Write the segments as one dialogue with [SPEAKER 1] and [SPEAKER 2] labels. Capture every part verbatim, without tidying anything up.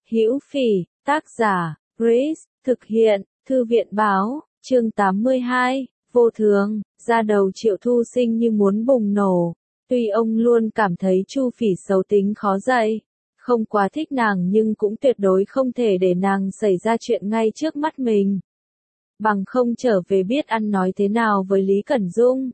[SPEAKER 1] Hữu Phỉ, tác giả, Grace, thực hiện, Thư viện báo, chương tám mươi hai, vô thường, da đầu Triệu Thu Sinh như muốn bùng nổ. Tuy ông luôn cảm thấy Chu Phỉ xấu tính khó dạy, không quá thích nàng nhưng cũng tuyệt đối không thể để nàng xảy ra chuyện ngay trước mắt mình. Bằng không trở về biết ăn nói thế nào với Lý Cẩn Dung.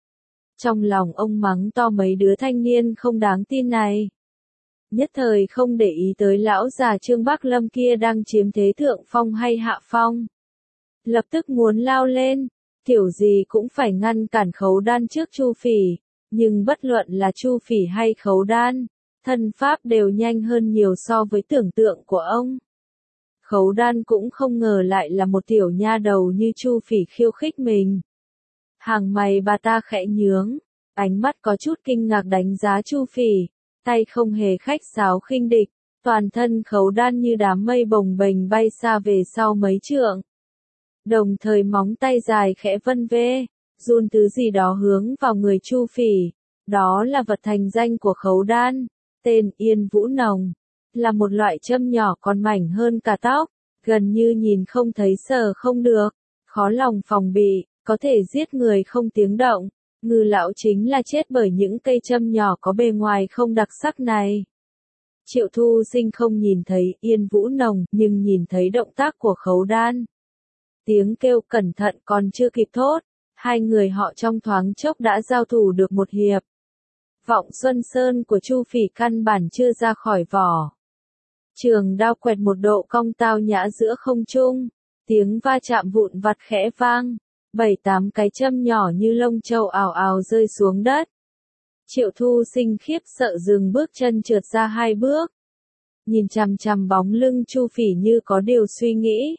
[SPEAKER 1] Trong lòng ông mắng to mấy đứa thanh niên không đáng tin này. Nhất thời không để ý tới lão già Trương Bắc Lâm kia đang chiếm thế thượng phong hay hạ phong. Lập tức muốn lao lên, kiểu gì cũng phải ngăn cản Khấu Đan trước Chu Phỉ, nhưng bất luận là Chu Phỉ hay Khấu Đan, thân pháp đều nhanh hơn nhiều so với tưởng tượng của ông. Khấu Đan cũng không ngờ lại là một tiểu nha đầu như Chu Phỉ khiêu khích mình. Hàng mày bà ta khẽ nhướng, ánh mắt có chút kinh ngạc đánh giá Chu Phỉ, tay không hề khách sáo khinh địch, toàn thân Khấu Đan như đám mây bồng bềnh bay xa về sau mấy trượng. Đồng thời móng tay dài khẽ vân vê, run thứ gì đó hướng vào người Chu Phỉ, đó là vật thành danh của Khấu Đan, tên Yên Vũ Nồng, là một loại châm nhỏ còn mảnh hơn cả tóc, gần như nhìn không thấy sờ không được, khó lòng phòng bị, có thể giết người không tiếng động. Ngư lão chính là chết bởi những cây châm nhỏ có bề ngoài không đặc sắc này. Triệu Thu Sinh không nhìn thấy Yên Vũ Nồng nhưng nhìn thấy động tác của Khấu Đan. Tiếng kêu cẩn thận còn chưa kịp thốt, hai người họ trong thoáng chốc đã giao thủ được một hiệp. Vọng Xuân Sơn của Chu Phỉ căn bản chưa ra khỏi vỏ. Trường đao quẹt một độ cong tao nhã giữa không trung, tiếng va chạm vụn vặt khẽ vang. Bảy tám cái châm nhỏ như lông châu ào ào rơi xuống đất. Triệu Thu Sinh khiếp sợ dừng bước chân trượt ra hai bước. Nhìn chằm chằm bóng lưng Chu Phỉ như có điều suy nghĩ.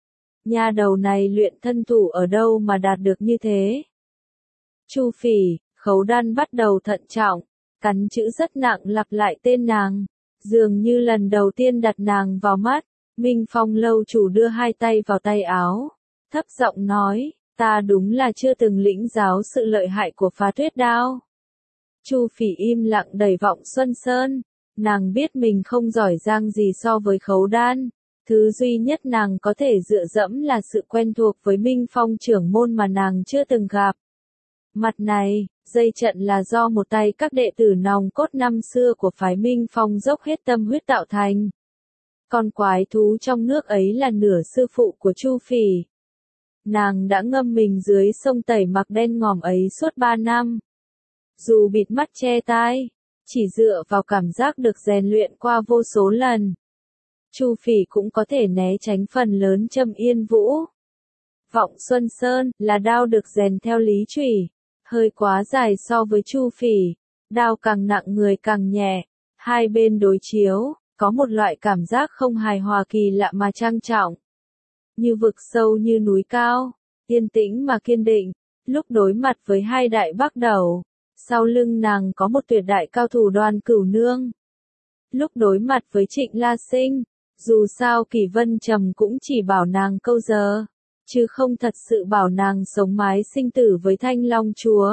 [SPEAKER 1] Nha đầu này luyện thân thủ ở đâu mà đạt được như thế? Chu Phỉ, Khấu Đan bắt đầu thận trọng, cắn chữ rất nặng lặp lại tên nàng. Dường như lần đầu tiên đặt nàng vào mắt, Minh Phong lâu chủ đưa hai tay vào tay áo. Thấp giọng nói. Ta đúng là chưa từng lĩnh giáo sự lợi hại của phá tuyết đao. Chu Phỉ im lặng đẩy Vọng Xuân Sơn, nàng biết mình không giỏi giang gì so với Khấu Đan, thứ duy nhất nàng có thể dựa dẫm là sự quen thuộc với Minh Phong trưởng môn mà nàng chưa từng gặp. Mặt này, dây trận là do một tay các đệ tử nòng cốt năm xưa của phái Minh Phong dốc hết tâm huyết tạo thành. Con quái thú trong nước ấy là nửa sư phụ của Chu Phỉ. Nàng đã ngâm mình dưới sông tẩy mặc đen ngòm ấy suốt ba năm. Dù bịt mắt che tai, chỉ dựa vào cảm giác được rèn luyện qua vô số lần, Chu Phỉ cũng có thể né tránh phần lớn châm Yên Vũ. Vọng Xuân Sơn là đao được rèn theo lý chủy, hơi quá dài so với Chu Phỉ, đao càng nặng người càng nhẹ, hai bên đối chiếu, có một loại cảm giác không hài hòa kỳ lạ mà trang trọng. Như vực sâu như núi cao, yên tĩnh mà kiên định, lúc đối mặt với hai đại bắc đầu, sau lưng nàng có một tuyệt đại cao thủ Đoàn Cửu Nương. Lúc đối mặt với Trịnh La Sinh, dù sao Kỷ Vân Trầm cũng chỉ bảo nàng câu giờ, chứ không thật sự bảo nàng sống mái sinh tử với Thanh Long Chúa.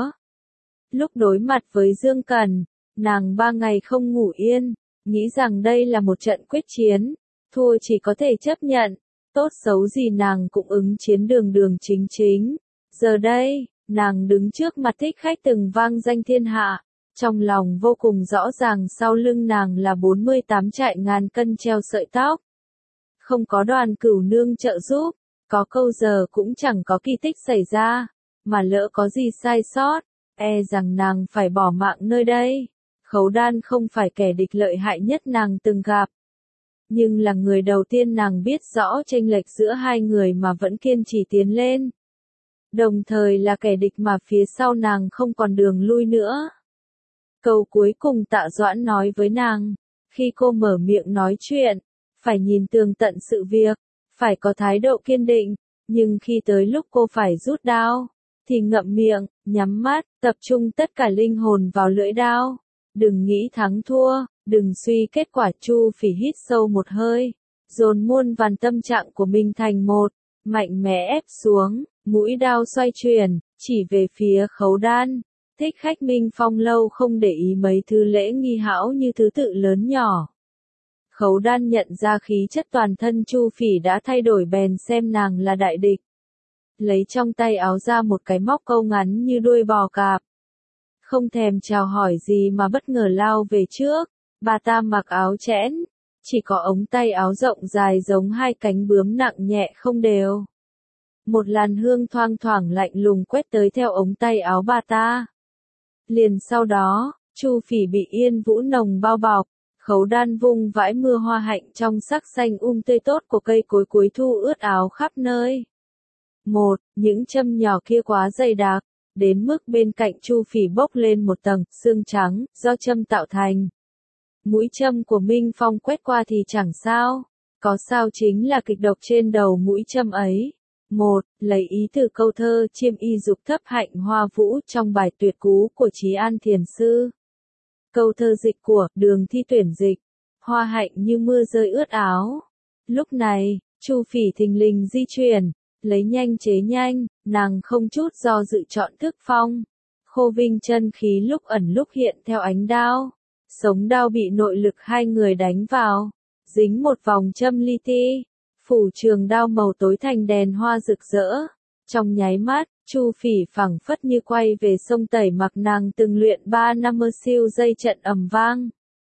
[SPEAKER 1] Lúc đối mặt với Dương Cẩn, nàng ba ngày không ngủ yên, nghĩ rằng đây là một trận quyết chiến, thua chỉ có thể chấp nhận. Tốt xấu gì nàng cũng ứng chiến đường đường chính chính. Giờ đây, nàng đứng trước mặt thích khách từng vang danh thiên hạ. Trong lòng vô cùng rõ ràng sau lưng nàng là bốn mươi tám trại ngàn cân treo sợi tóc. Không có Đoàn Cửu Nương trợ giúp, có câu giờ cũng chẳng có kỳ tích xảy ra. Mà lỡ có gì sai sót, e rằng nàng phải bỏ mạng nơi đây. Khấu Đan không phải kẻ địch lợi hại nhất nàng từng gặp. Nhưng là người đầu tiên nàng biết rõ chênh lệch giữa hai người mà vẫn kiên trì tiến lên. Đồng thời là kẻ địch mà phía sau nàng không còn đường lui nữa. Câu cuối cùng Tạ Doãn nói với nàng, khi cô mở miệng nói chuyện, phải nhìn tường tận sự việc, phải có thái độ kiên định, nhưng khi tới lúc cô phải rút đao, thì ngậm miệng, nhắm mắt, tập trung tất cả linh hồn vào lưỡi đao. Đừng nghĩ thắng thua, đừng suy kết quả. Chu Phỉ hít sâu một hơi, dồn muôn vàn tâm trạng của mình thành một, mạnh mẽ ép xuống, mũi đao xoay chuyển, chỉ về phía Khấu Đan. Thích khách Minh Phong lâu không để ý mấy thứ lễ nghi hão như thứ tự lớn nhỏ. Khấu Đan nhận ra khí chất toàn thân Chu Phỉ đã thay đổi bèn xem nàng là đại địch. Lấy trong tay áo ra một cái móc câu ngắn như đuôi bò cạp. Không thèm chào hỏi gì mà bất ngờ lao về trước, bà ta mặc áo chẽn, chỉ có ống tay áo rộng dài giống hai cánh bướm nặng nhẹ không đều. Một làn hương thoang thoảng lạnh lùng quét tới theo ống tay áo bà ta. Liền sau đó, Chu Phỉ bị yên vũ nồng bao bọc, Khấu Đan vung vãi mưa hoa hạnh trong sắc xanh um tươi tốt của cây cối cuối thu ướt áo khắp nơi. Một, những châm nhỏ kia quá dày đặc, đến mức bên cạnh Chu Phỉ bốc lên một tầng sương trắng do châm tạo thành. Mũi châm của Minh Phong quét qua thì chẳng sao, có sao chính là kịch độc trên đầu mũi châm ấy. Một, lấy ý từ câu thơ chiêm y dục thấp hạnh hoa vũ trong bài tuyệt cú của Trí An Thiền Sư. Câu thơ dịch của Đường Thi tuyển dịch, hoa hạnh như mưa rơi ướt áo. Lúc này, Chu Phỉ thình lình di chuyển, lấy nhanh chế nhanh, nàng không chút do dự chọn thức phong. Khô vinh chân khí lúc ẩn lúc hiện theo ánh đao. Sống đao bị nội lực hai người đánh vào, dính một vòng châm li ti. Phủ trường đao màu tối thành đèn hoa rực rỡ. Trong nháy mắt, Chu Phỉ phảng phất như quay về sông Tẩy Mặc nàng từng luyện ba năm mơ siêu dây trận ầm vang.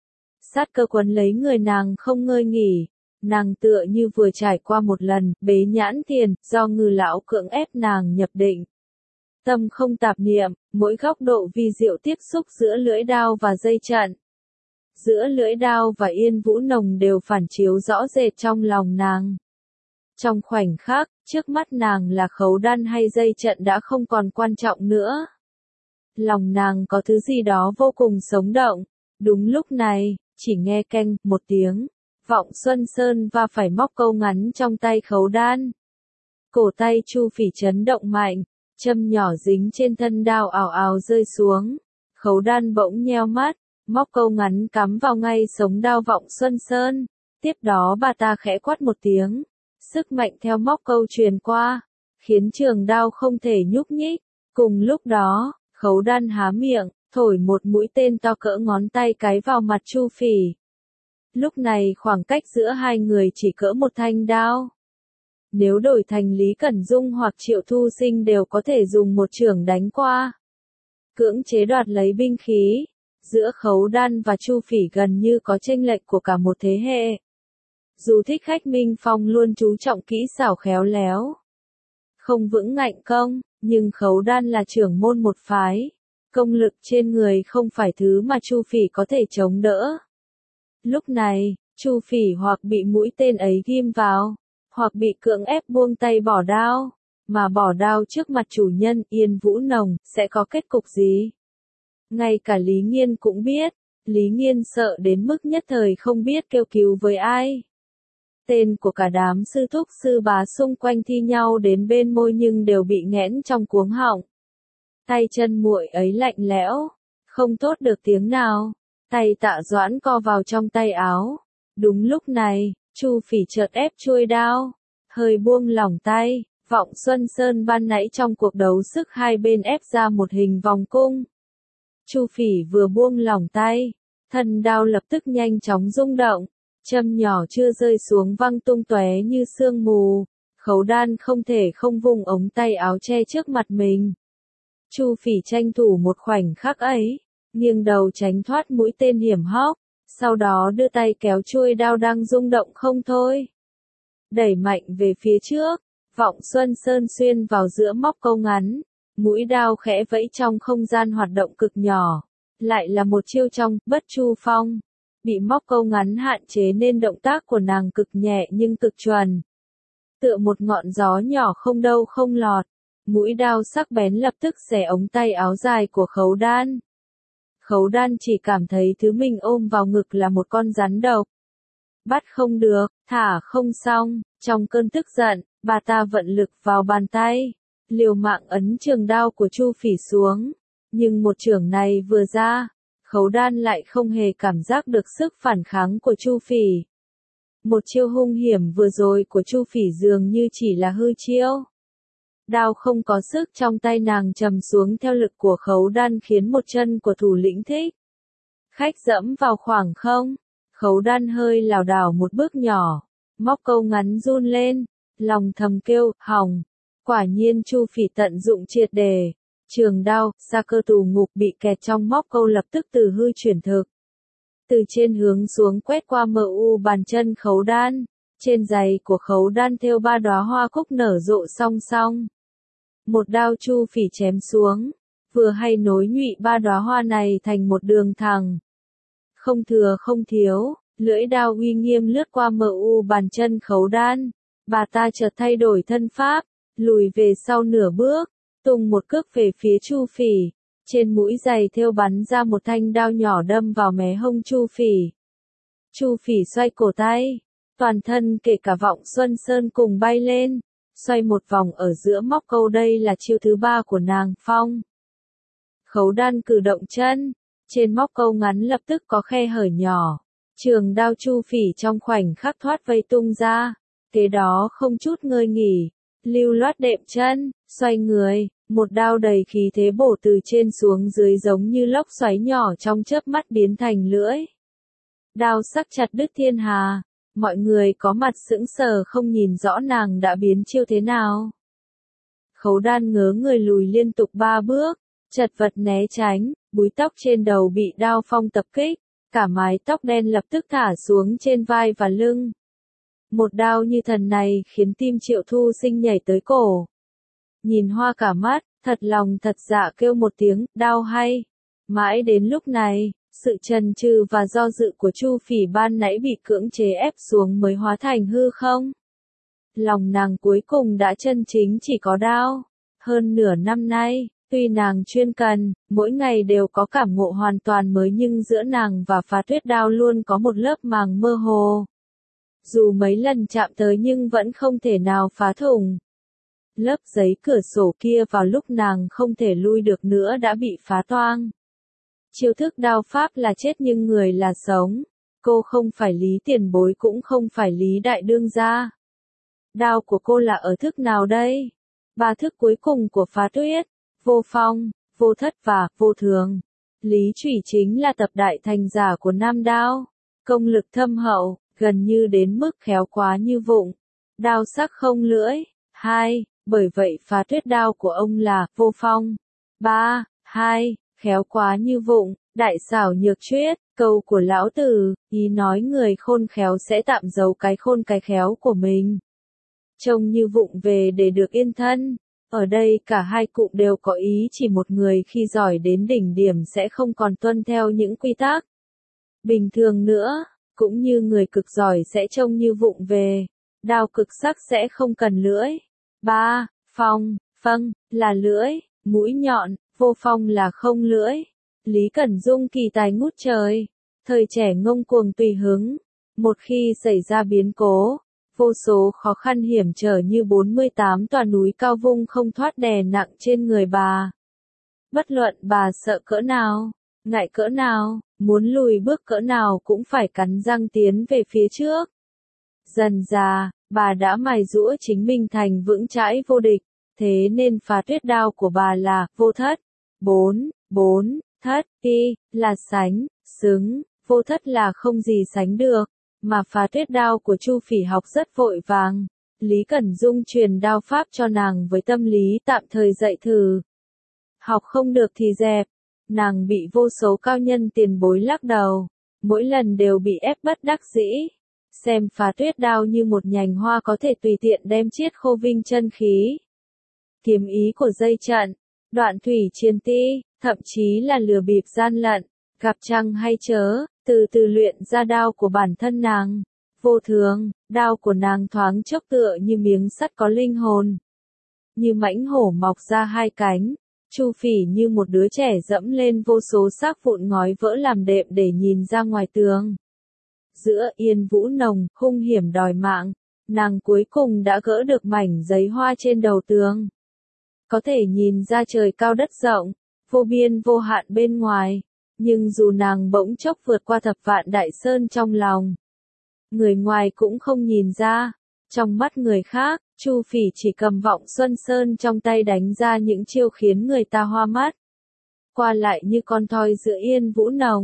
[SPEAKER 1] Sát cơ quấn lấy người nàng không ngơi nghỉ, nàng tựa như vừa trải qua một lần bế nhãn thiền do Ngư lão cưỡng ép nàng nhập định. Tâm không tạp niệm, mỗi góc độ vi diệu tiếp xúc giữa lưỡi đao và dây trận. Giữa lưỡi đao và yên vũ nồng đều phản chiếu rõ rệt trong lòng nàng. Trong khoảnh khắc, trước mắt nàng là Khấu Đan hay dây trận đã không còn quan trọng nữa. Lòng nàng có thứ gì đó vô cùng sống động. Đúng lúc này, chỉ nghe keng một tiếng, Vọng Xuân Sơn va phải móc câu ngắn trong tay Khấu Đan. Cổ tay Chu Phỉ chấn động mạnh, châm nhỏ dính trên thân đao ào ào rơi xuống. Khấu Đan bỗng nheo mắt, móc câu ngắn cắm vào ngay sống đao Vọng Xuân Sơn. Tiếp đó bà ta khẽ quát một tiếng. Sức mạnh theo móc câu truyền qua, khiến trường đao không thể nhúc nhích. Cùng lúc đó, Khấu Đan há miệng, thổi một mũi tên to cỡ ngón tay cái vào mặt Chu Phỉ. Lúc này khoảng cách giữa hai người chỉ cỡ một thanh đao. Nếu đổi thành Lý Cẩn Dung hoặc Triệu Thu Sinh đều có thể dùng một chưởng đánh qua. Cưỡng chế đoạt lấy binh khí, giữa Khấu Đan và Chu Phỉ gần như có chênh lệch của cả một thế hệ. Dù thích khách Minh Phong luôn chú trọng kỹ xảo khéo léo, không vững ngạnh công, nhưng Khấu Đan là trưởng môn một phái. Công lực trên người không phải thứ mà Chu Phỉ có thể chống đỡ. Lúc này, Chu Phỉ hoặc bị mũi tên ấy ghim vào, hoặc bị cưỡng ép buông tay bỏ đao, mà bỏ đao trước mặt chủ nhân Yên Vũ Nồng sẽ có kết cục gì? Ngay cả Lý Nghiên cũng biết, Lý Nghiên sợ đến mức nhất thời không biết kêu cứu với ai. Tên của cả đám sư thúc sư bá xung quanh thi nhau đến bên môi nhưng đều bị nghẽn trong cuống họng. Tay chân muội ấy lạnh lẽo, không thốt được tiếng nào. Tay Tạ Doãn co vào trong tay áo. Đúng lúc này, Chu Phỉ chợt ép chuôi đao, hơi buông lỏng tay. Vọng Xuân Sơn ban nãy trong cuộc đấu sức hai bên ép ra một hình vòng cung. Chu Phỉ vừa buông lỏng tay, thân đao lập tức nhanh chóng rung động. Châm nhỏ chưa rơi xuống văng tung tóe như sương mù. Khấu Đan không thể không vùng ống tay áo che trước mặt mình. Chu Phỉ tranh thủ một khoảnh khắc ấy, nghiêng đầu tránh thoát mũi tên hiểm hóc, sau đó đưa tay kéo chuôi đao đang rung động không thôi. Đẩy mạnh về phía trước, Vọng Xuân Sơn xuyên vào giữa móc câu ngắn, mũi đao khẽ vẫy trong không gian hoạt động cực nhỏ. Lại là một chiêu trong Bất Chu Phong. Bị móc câu ngắn hạn chế nên động tác của nàng cực nhẹ nhưng cực chuẩn. Tựa một ngọn gió nhỏ không đâu không lọt. Mũi đao sắc bén lập tức xẻ ống tay áo dài của Khấu Đan. Khấu Đan chỉ cảm thấy thứ mình ôm vào ngực là một con rắn độc. Bắt không được, thả không xong, trong cơn tức giận, bà ta vận lực vào bàn tay, liều mạng ấn trường đao của Chu Phỉ xuống. Nhưng một chưởng này vừa ra, Khấu Đan lại không hề cảm giác được sức phản kháng của Chu Phỉ. Một chiêu hung hiểm vừa rồi của Chu Phỉ dường như chỉ là hư chiêu. Đao không có sức trong tay nàng trầm xuống theo lực của Khấu Đan khiến một chân của thủ lĩnh thích khách dẫm vào khoảng không. Khấu Đan hơi lảo đảo một bước nhỏ, móc câu ngắn run lên, lòng thầm kêu, hỏng. Quả nhiên Chu Phỉ tận dụng triệt đề. Trường đao, sa cơ tù ngục bị kẹt trong móc câu lập tức từ hư chuyển thực. Từ trên hướng xuống quét qua mờ u bàn chân Khấu Đan. Trên giày của Khấu Đan thêu ba đóa hoa cúc nở rộ song song. Một đao Chu Phỉ chém xuống, vừa hay nối nhụy ba đóa hoa này thành một đường thẳng. Không thừa không thiếu, lưỡi đao uy nghiêm lướt qua mờ u bàn chân Khấu Đan. Bà ta chợt thay đổi thân pháp, lùi về sau nửa bước, tung một cước về phía Chu Phỉ. Trên mũi giày thêu bắn ra một thanh đao nhỏ đâm vào mé hông Chu Phỉ. Chu Phỉ xoay cổ tay, toàn thân kể cả vọng Xuân Sơn cùng bay lên, xoay một vòng ở giữa móc câu, đây là chiêu thứ ba của nàng. Phong. Khấu Đan cử động chân, trên móc câu ngắn lập tức có khe hở nhỏ. Trường đao Chu Phỉ trong khoảnh khắc thoát vây tung ra, kế đó không chút ngơi nghỉ, lưu loát đệm chân, xoay người, một đao đầy khí thế bổ từ trên xuống dưới giống như lốc xoáy nhỏ trong chớp mắt biến thành lưỡi. Đao sắc chặt đứt thiên hà, mọi người có mặt sững sờ không nhìn rõ nàng đã biến chiêu thế nào. Khấu Đan ngớ người lùi liên tục ba bước, chật vật né tránh, búi tóc trên đầu bị đao phong tập kích, cả mái tóc đen lập tức thả xuống trên vai và lưng. Một đao như thần này khiến tim Triệu Thu Sinh nhảy tới cổ. Nhìn hoa cả mắt, thật lòng thật dạ kêu một tiếng, đao hay. Mãi đến lúc này, sự chần chừ và do dự của Chu Phỉ ban nãy bị cưỡng chế ép xuống mới hóa thành hư không. Lòng nàng cuối cùng đã chân chính chỉ có đao. Hơn nửa năm nay, tuy nàng chuyên cần, mỗi ngày đều có cảm ngộ hoàn toàn mới, nhưng giữa nàng và Phá Tuyết Đao luôn có một lớp màng mơ hồ. Dù mấy lần chạm tới nhưng vẫn không thể nào phá thủng. Lớp giấy cửa sổ kia vào lúc nàng không thể lui được nữa đã bị phá toang. Chiêu thức đao pháp là chết nhưng người là sống. Cô không phải Lý tiền bối cũng không phải Lý đại đương gia. Đao của cô là ở thức nào đây? Ba thức cuối cùng của Phá Tuyết, Vô Phong, Vô Thất và Vô Thường. Lý Chủy chính là tập đại thành giả của Nam Đao. Công lực thâm hậu, gần như đến mức khéo quá như vụng. Đao sắc không lưỡi. Hai, bởi vậy Phá Tuyết đao của ông là Vô Phong. Ba, hai, khéo quá như vụng, đại xảo nhược chuyết, câu của lão tử, ý nói người khôn khéo sẽ tạm giấu cái khôn cái khéo của mình. Trông như vụng về để được yên thân. Ở đây cả hai cụm đều có ý chỉ một người khi giỏi đến đỉnh điểm sẽ không còn tuân theo những quy tắc bình thường nữa, cũng như người cực giỏi sẽ trông như vụng về. Đao cực sắc sẽ không cần lưỡi. Ba, phong, phâng, là lưỡi, mũi nhọn, Vô Phong là không lưỡi. Lý Cẩn Dung kỳ tài ngút trời, thời trẻ ngông cuồng tùy hứng. Một khi xảy ra biến cố, vô số khó khăn hiểm trở như bốn mươi tám tòa núi cao vung không thoát đè nặng trên người bà. Bất luận bà sợ cỡ nào, ngại cỡ nào, muốn lùi bước cỡ nào cũng phải cắn răng tiến về phía trước. Dần dà, bà đã mài giũa chính mình thành vững chãi vô địch, thế nên Phá Tuyết đao của bà là Vô Thất. Bốn, bốn, thất, y, là sánh, xứng, Vô Thất là không gì sánh được, mà Phá Tuyết đao của Chu Phỉ học rất vội vàng. Lý Cẩn Dung truyền đao pháp cho nàng với tâm lý tạm thời dạy thử. Học không được thì dẹp, nàng bị vô số cao nhân tiền bối lắc đầu, mỗi lần đều bị ép bất đắc dĩ. Xem Phá Tuyết đao như một nhành hoa có thể tùy tiện đem chiết khô vinh chân khí. Kiếm ý của dây trận, đoạn thủy chiến ti, thậm chí là lừa bịp gian lận, gặp chăng hay chớ, từ từ luyện ra đao của bản thân nàng. Vô Thường, đao của nàng thoáng chốc tựa như miếng sắt có linh hồn. Như mãnh hổ mọc ra hai cánh, Chu Phỉ như một đứa trẻ dẫm lên vô số xác vụn ngói vỡ làm đệm để nhìn ra ngoài tường. Giữa yên vũ nồng, hung hiểm đòi mạng, nàng cuối cùng đã gỡ được mảnh giấy hoa trên đầu tường. Có thể nhìn ra trời cao đất rộng, vô biên vô hạn bên ngoài, nhưng dù nàng bỗng chốc vượt qua thập vạn đại sơn trong lòng, người ngoài cũng không nhìn ra. Trong mắt người khác, Chu Phỉ chỉ cầm vọng Xuân Sơn trong tay đánh ra những chiêu khiến người ta hoa mắt. Qua lại như con thoi giữa yên vũ nồng,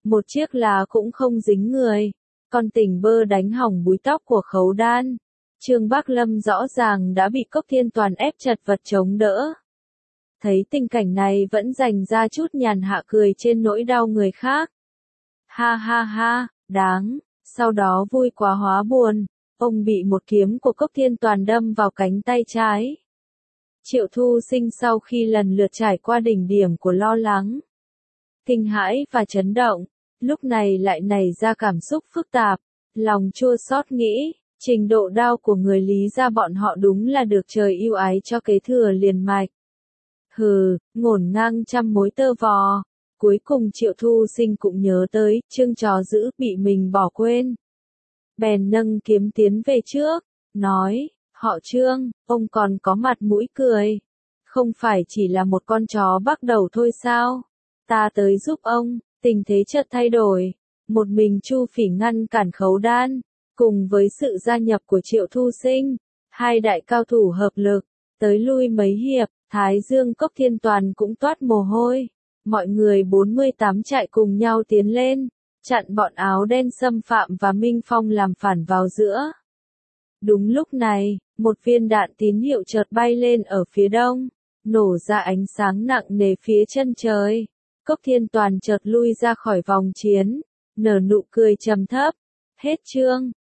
[SPEAKER 1] một chiếc lá cũng không dính người. Còn tỉnh bơ đánh hỏng búi tóc của Khấu Đan. Trương Bác Lâm rõ ràng đã bị Cốc Thiên Toàn ép chật vật chống đỡ. Thấy tình cảnh này vẫn dành ra chút nhàn hạ cười trên nỗi đau người khác. Ha ha ha, đáng, sau đó vui quá hóa buồn, ông bị một kiếm của Cốc Thiên Toàn đâm vào cánh tay trái. Triệu Thu Sinh sau khi lần lượt trải qua đỉnh điểm của lo lắng, kinh hãi và chấn động, lúc này lại nảy ra cảm xúc phức tạp, lòng chua xót nghĩ, trình độ đau của người Lý gia bọn họ đúng là được trời ưu ái cho kế thừa liền mạch. Hừ, ngổn ngang trăm mối tơ vò. Cuối cùng Triệu Thu Sinh cũng nhớ tới, Trương chó giữ bị mình bỏ quên. Bèn nâng kiếm tiến về trước, nói, họ Trương, ông còn có mặt mũi cười. Không phải chỉ là một con chó bắt đầu thôi sao? Ta tới giúp ông, tình thế chợt thay đổi. Một mình Chu Phỉ ngăn cản Khấu Đan, cùng với sự gia nhập của Triệu Thu Sinh, hai đại cao thủ hợp lực, tới lui mấy hiệp, Thái Dương Cốc Thiên Toàn cũng toát mồ hôi. Mọi người bốn mươi tám trại cùng nhau tiến lên, chặn bọn áo đen xâm phạm và Minh Phong làm phản vào giữa. Đúng lúc này, một viên đạn tín hiệu chợt bay lên ở phía đông, nổ ra ánh sáng nặng nề phía chân trời. Cốc Thiên Toàn chợt lui ra khỏi vòng chiến, nở nụ cười trầm thấp. Hết chương.